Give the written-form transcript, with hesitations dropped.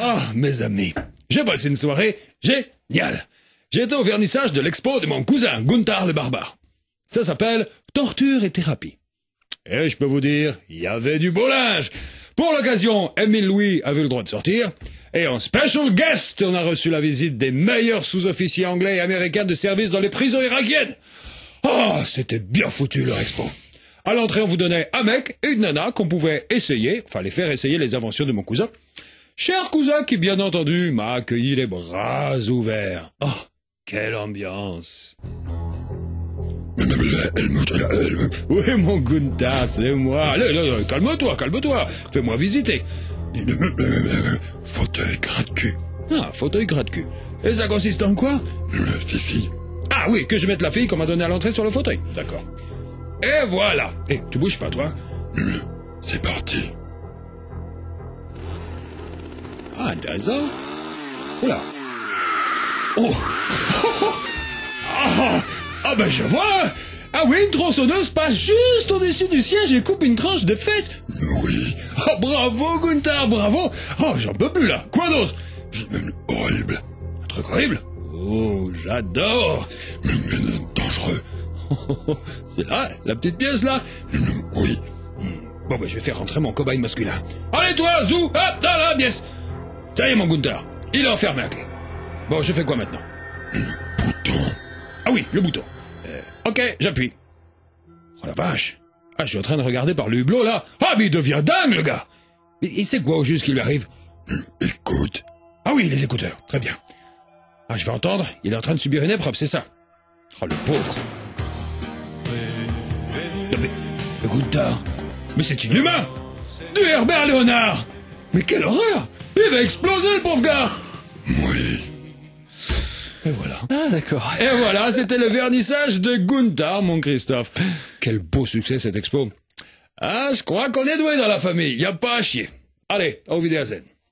Ah, mes amis, j'ai passé une soirée géniale. J'ai été au vernissage de l'expo de mon cousin, Gunther le Barbare. Ça s'appelle Torture et thérapie. Et je peux vous dire, il y avait du beau linge. Pour l'occasion, Émile Louis a eu le droit de sortir. Et en special guest, on a reçu la visite des meilleurs sous-officiers anglais et américains de service dans les prisons irakiennes. Oh, c'était bien foutu leur expo. À l'entrée, on vous donnait un mec et une nana qu'on pouvait essayer, fallait faire essayer les inventions de mon cousin. Cher cousin qui, bien entendu, m'a accueilli les bras ouverts. Oh, quelle ambiance. Oui, mon Gunther, c'est moi. Allez, calme-toi. Fais-moi visiter. Fauteuil gratte-cul. Ah, fauteuil gratte-cul. Et ça consiste en quoi? Fifi. Ah oui, que je mette la fille qu'on m'a donnée à l'entrée sur le fauteuil. D'accord. Et voilà. Eh, tu bouges pas, toi. C'est parti. Ah, intéressant. Oula. Oh. Ah ben je vois. Ah oui, une tronçonneuse passe juste au-dessus du siège et coupe une tranche de fesses. Oui. Oh, bravo, Gunther, bravo. Oh, j'en peux plus, là. Quoi d'autre? Horrible. Un truc horrible? Oh, j'adore. Mais dangereux. C'est là, la petite pièce, là? Oui. Bon, ben, je vais faire rentrer mon cobaye masculin. Allez, toi, Zou, hop, dans la pièce. Ça y est, mon Gunther. Il est enfermé à clé. Bon, je fais quoi maintenant? Bouton. Ah oui, le bouton. Ok, j'appuie. Oh la vache. Ah, je suis en train de regarder par le hublot, là. Ah, mais il devient dingue, le gars. Mais il sait quoi au juste qui lui arrive? Écoute. Ah oui, les écouteurs. Très bien. Ah, je vais entendre. Il est en train de subir une épreuve, c'est ça. Oh, le pauvre. Non, mais Gunther. Mais c'est inhumain. Du Herbert Léonard. Mais quelle horreur. Il va exploser, le pauvre gars. Oui. Et voilà. Ah, d'accord. Et voilà, c'était le vernissage de Gunther, mon Christophe. Quel beau succès, cette expo. Ah, je crois qu'on est doué dans la famille. Y a pas à chier. Allez, au Wiedersehen.